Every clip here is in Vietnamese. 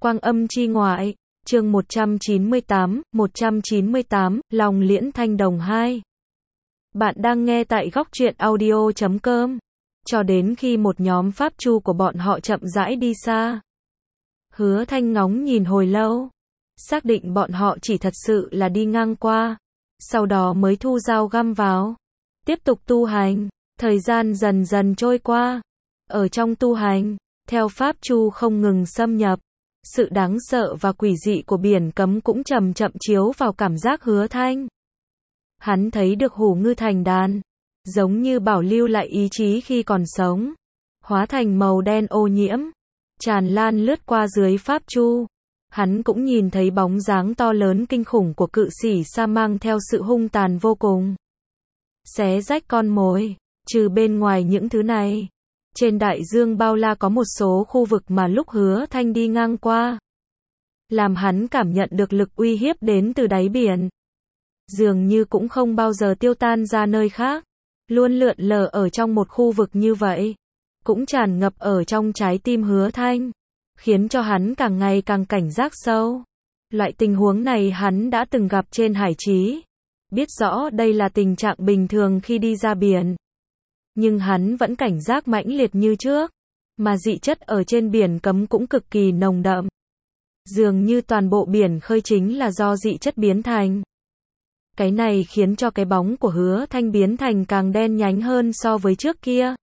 Quang âm chi ngoại, chương 198, Lòng liễn thanh đồng 2. Bạn đang nghe tại góc truyện audio.com. Cho đến khi một nhóm pháp chu của bọn họ chậm rãi đi xa. Hứa Thanh ngóng nhìn hồi lâu, xác định bọn họ chỉ thật sự là đi ngang qua, sau đó mới thu dao găm vào, tiếp tục tu hành. Thời gian dần dần trôi qua, ở trong tu hành, theo pháp chu không ngừng xâm nhập, sự đáng sợ và quỷ dị của biển cấm cũng chậm chậm chiếu vào cảm giác Hứa Thanh. Hắn thấy được hủ ngư thành đàn, giống như bảo lưu lại ý chí khi còn sống, hóa thành màu đen ô nhiễm, tràn lan lướt qua dưới pháp chu. Hắn cũng nhìn thấy bóng dáng to lớn kinh khủng của cự sĩ sa mang theo sự hung tàn vô cùng, xé rách con mồi. Trừ bên ngoài những thứ này, trên đại dương bao la có một số khu vực mà lúc Hứa Thanh đi ngang qua, làm hắn cảm nhận được lực uy hiếp đến từ đáy biển. Dường như cũng không bao giờ tiêu tan ra nơi khác, luôn lượn lờ ở trong một khu vực như vậy, cũng tràn ngập ở trong trái tim Hứa Thanh, khiến cho hắn càng ngày càng cảnh giác sâu. Loại tình huống này hắn đã từng gặp trên hải trí, biết rõ đây là tình trạng bình thường khi đi ra biển. Nhưng hắn vẫn cảnh giác mãnh liệt như trước, mà dị chất ở trên biển cấm cũng cực kỳ nồng đậm. Dường như toàn bộ biển khơi chính là do dị chất biến thành. Cái này khiến cho cái bóng của Hứa Thanh biến thành càng đen nhánh hơn so với trước kia.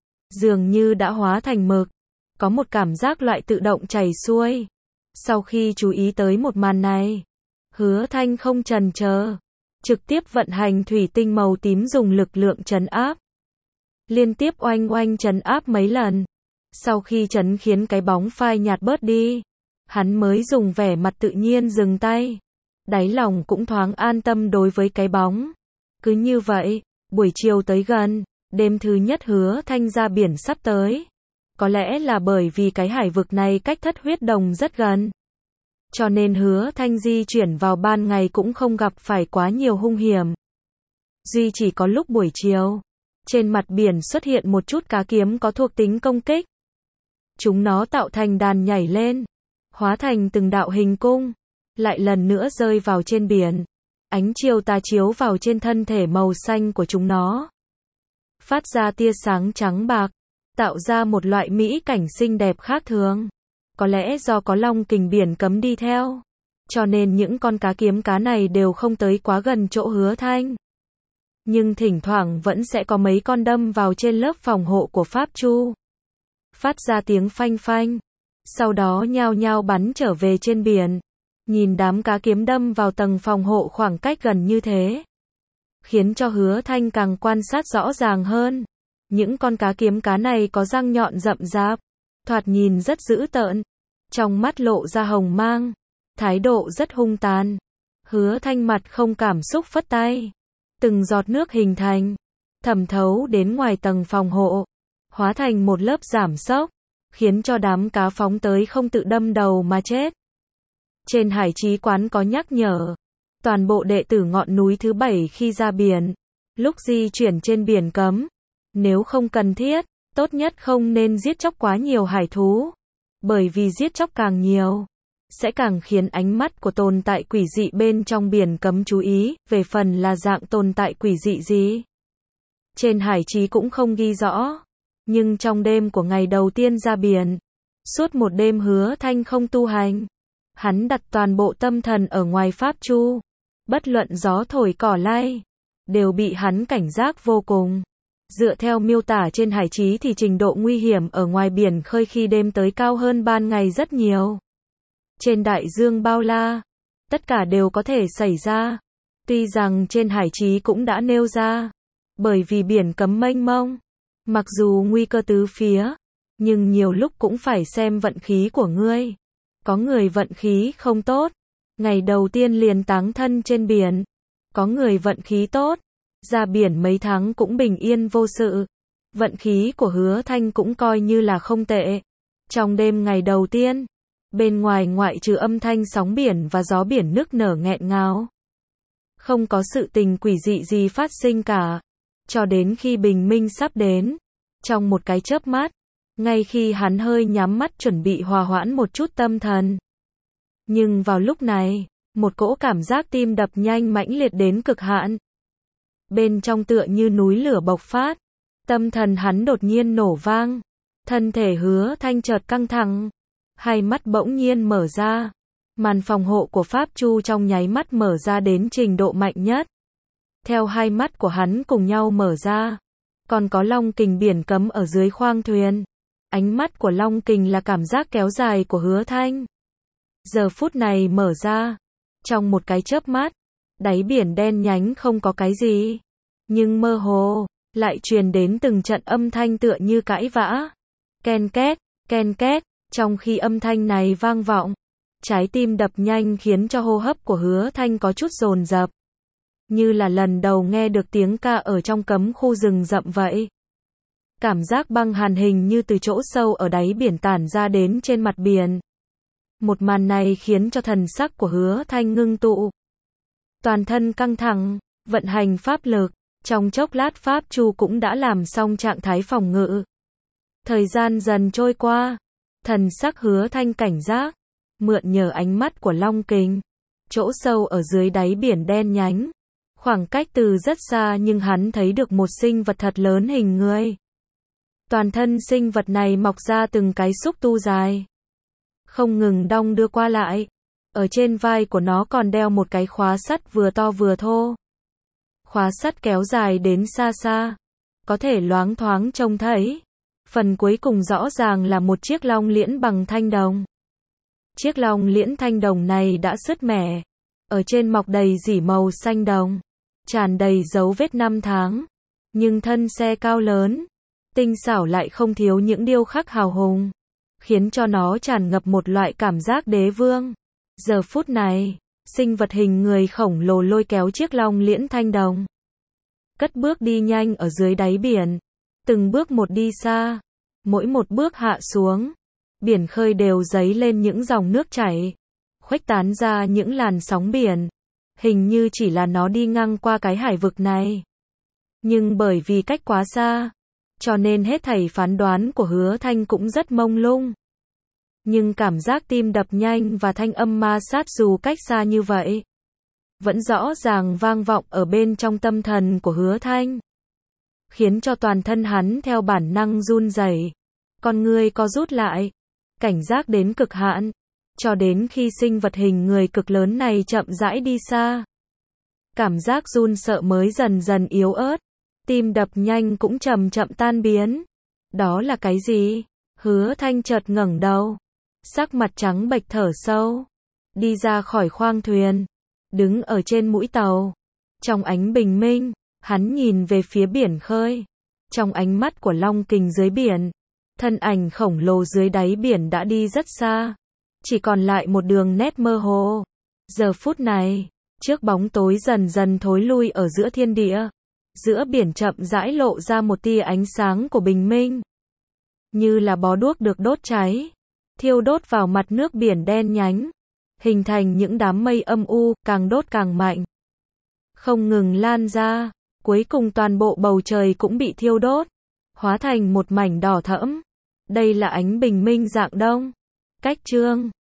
Dường như đã hóa thành mực, có một cảm giác loại tự động chảy xuôi. Sau khi chú ý tới một màn này, Hứa Thanh không chần chờ, trực tiếp vận hành thủy tinh màu tím dùng lực lượng trấn áp. Liên tiếp oanh oanh trấn áp mấy lần. Sau khi trấn khiến cái bóng phai nhạt bớt đi, hắn mới dùng vẻ mặt tự nhiên dừng tay. Đáy lòng cũng thoáng an tâm đối với cái bóng. Cứ như vậy, buổi chiều tới gần, đêm thứ nhất Hứa Thanh ra biển sắp tới. Có lẽ là bởi vì cái hải vực này cách Thất Huyết Đồng rất gần, cho nên Hứa Thanh di chuyển vào ban ngày cũng không gặp phải quá nhiều hung hiểm. Duy chỉ có lúc buổi chiều, trên mặt biển xuất hiện một chút cá kiếm có thuộc tính công kích. Chúng nó tạo thành đàn nhảy lên, hóa thành từng đạo hình cung, lại lần nữa rơi vào trên biển. Ánh chiều tà chiếu vào trên thân thể màu xanh của chúng nó, phát ra tia sáng trắng bạc, tạo ra một loại mỹ cảnh xinh đẹp khác thường. Có lẽ do có long kình biển cấm đi theo, cho nên những con cá kiếm cá này đều không tới quá gần chỗ Hứa Thanh. Nhưng thỉnh thoảng vẫn sẽ có mấy con đâm vào trên lớp phòng hộ của pháp chu, phát ra tiếng phanh phanh, sau đó nhao nhao bắn trở về trên biển. Nhìn đám cá kiếm đâm vào tầng phòng hộ khoảng cách gần như thế, khiến cho Hứa Thanh càng quan sát rõ ràng hơn. Những con cá kiếm cá này có răng nhọn rậm rạp, thoạt nhìn rất dữ tợn, trong mắt lộ ra hồng mang, thái độ rất hung tàn. Hứa Thanh mặt không cảm xúc phất tay, từng giọt nước hình thành, thẩm thấu đến ngoài tầng phòng hộ, hóa thành một lớp giảm sốc, khiến cho đám cá phóng tới không tự đâm đầu mà chết. Trên hải trí quán có nhắc nhở, toàn bộ đệ tử ngọn núi thứ 7 khi ra biển, lúc di chuyển trên biển cấm, nếu không cần thiết, tốt nhất không nên giết chóc quá nhiều hải thú, bởi vì giết chóc càng nhiều, sẽ càng khiến ánh mắt của tồn tại quỷ dị bên trong biển cấm chú ý. Về phần là dạng tồn tại quỷ dị gì, trên hải trí cũng không ghi rõ. Nhưng trong đêm của ngày đầu tiên ra biển, suốt một đêm Hứa Thanh không tu hành, hắn đặt toàn bộ tâm thần ở ngoài pháp chu, bất luận gió thổi cỏ lay, đều bị hắn cảnh giác vô cùng. Dựa theo miêu tả trên hải trí thì trình độ nguy hiểm ở ngoài biển khơi khi đêm tới cao hơn ban ngày rất nhiều. Trên đại dương bao la, tất cả đều có thể xảy ra. Tuy rằng trên hải trí cũng đã nêu ra, bởi vì biển cấm mênh mông, mặc dù nguy cơ tứ phía, nhưng nhiều lúc cũng phải xem vận khí của ngươi. Có người vận khí không tốt, ngày đầu tiên liền táng thân trên biển. Có người vận khí tốt, ra biển mấy tháng cũng bình yên vô sự. Vận khí của Hứa Thanh cũng coi như là không tệ. Trong đêm ngày đầu tiên, bên ngoài ngoại trừ âm thanh sóng biển và gió biển nức nở nghẹn ngào, không có sự tình quỷ dị gì phát sinh cả. Cho đến khi bình minh sắp đến, trong một cái chớp mắt, ngay khi hắn hơi nhắm mắt chuẩn bị hòa hoãn một chút tâm thần, Nhưng vào lúc này, một cỗ cảm giác tim đập nhanh mãnh liệt đến cực hạn. Bên trong tựa như núi lửa bộc phát, tâm thần hắn đột nhiên nổ vang, thân thể Hứa Thanh chợt căng thẳng, hai mắt bỗng nhiên mở ra, màn phòng hộ của Pháp Chu trong nháy mắt mở ra đến trình độ mạnh nhất. Theo hai mắt của hắn cùng nhau mở ra, còn có long kình biển cấm ở dưới khoang thuyền. Ánh mắt của long kình là cảm giác kéo dài của Hứa Thanh. Giờ phút này mở ra, trong một cái chớp mắt, đáy biển đen nhánh không có cái gì, nhưng mơ hồ lại truyền đến từng trận âm thanh tựa như cãi vã. Ken két, trong khi âm thanh này vang vọng, trái tim đập nhanh khiến cho hô hấp của Hứa Thanh có chút dồn dập, như là lần đầu nghe được tiếng ca ở trong cấm khu rừng rậm vậy. Cảm giác băng hàn hình như từ chỗ sâu ở đáy biển tản ra đến trên mặt biển. Một màn này khiến cho thần sắc của Hứa Thanh ngưng tụ. Toàn thân căng thẳng, vận hành pháp lực, trong chốc lát Pháp Chu cũng đã làm xong trạng thái phòng ngự. Thời gian dần trôi qua, thần sắc Hứa Thanh cảnh giác, mượn nhờ ánh mắt của long kình, chỗ sâu ở dưới đáy biển đen nhánh. Khoảng cách từ rất xa nhưng hắn thấy được một sinh vật thật lớn hình người. Toàn thân sinh vật này mọc ra từng cái xúc tu dài, không ngừng đong đưa qua lại. Ở trên vai của nó còn đeo một cái khóa sắt vừa to vừa thô. Khóa sắt kéo dài đến xa xa, có thể loáng thoáng trông thấy. Phần cuối cùng rõ ràng là một chiếc long liễn bằng thanh đồng. Chiếc long liễn thanh đồng này đã sứt mẻ, ở trên mọc đầy rỉ màu xanh đồng, tràn đầy dấu vết năm tháng. Nhưng thân xe cao lớn, tinh xảo lại không thiếu những điêu khắc hào hùng, khiến cho nó tràn ngập một loại cảm giác đế vương. Giờ phút này, sinh vật hình người khổng lồ lôi kéo chiếc long liễn thanh đồng, cất bước đi nhanh ở dưới đáy biển, từng bước một đi xa, mỗi một bước hạ xuống, biển khơi đều dấy lên những dòng nước chảy, khuếch tán ra những làn sóng biển, hình như chỉ là nó đi ngang qua cái hải vực này. Nhưng bởi vì cách quá xa, cho nên hết thảy phán đoán của Hứa Thanh cũng rất mông lung. Nhưng cảm giác tim đập nhanh và thanh âm ma sát dù cách xa như vậy, vẫn rõ ràng vang vọng ở bên trong tâm thần của Hứa Thanh, khiến cho toàn thân hắn theo bản năng run rẩy, con ngươi co rút lại, cảnh giác đến cực hạn, cho đến khi sinh vật hình người cực lớn này chậm rãi đi xa. Cảm giác run sợ mới dần dần yếu ớt, tim đập nhanh cũng chậm chậm tan biến. Đó là cái gì? Hứa Thanh chợt ngẩng đầu, sắc mặt trắng bệch thở sâu, đi ra khỏi khoang thuyền, đứng ở trên mũi tàu. Trong ánh bình minh, hắn nhìn về phía biển khơi. Trong ánh mắt của long kình dưới biển, thân ảnh khổng lồ dưới đáy biển đã đi rất xa, chỉ còn lại một đường nét mơ hồ. Giờ phút này, trước bóng tối dần dần thối lui ở giữa thiên địa, giữa biển chậm rãi lộ ra một tia ánh sáng của bình minh, như là bó đuốc được đốt cháy, thiêu đốt vào mặt nước biển đen nhánh, hình thành những đám mây âm u, càng đốt càng mạnh, không ngừng lan ra, cuối cùng toàn bộ bầu trời cũng bị thiêu đốt, hóa thành một mảnh đỏ thẫm. Đây là ánh bình minh dạng đông. Cách chương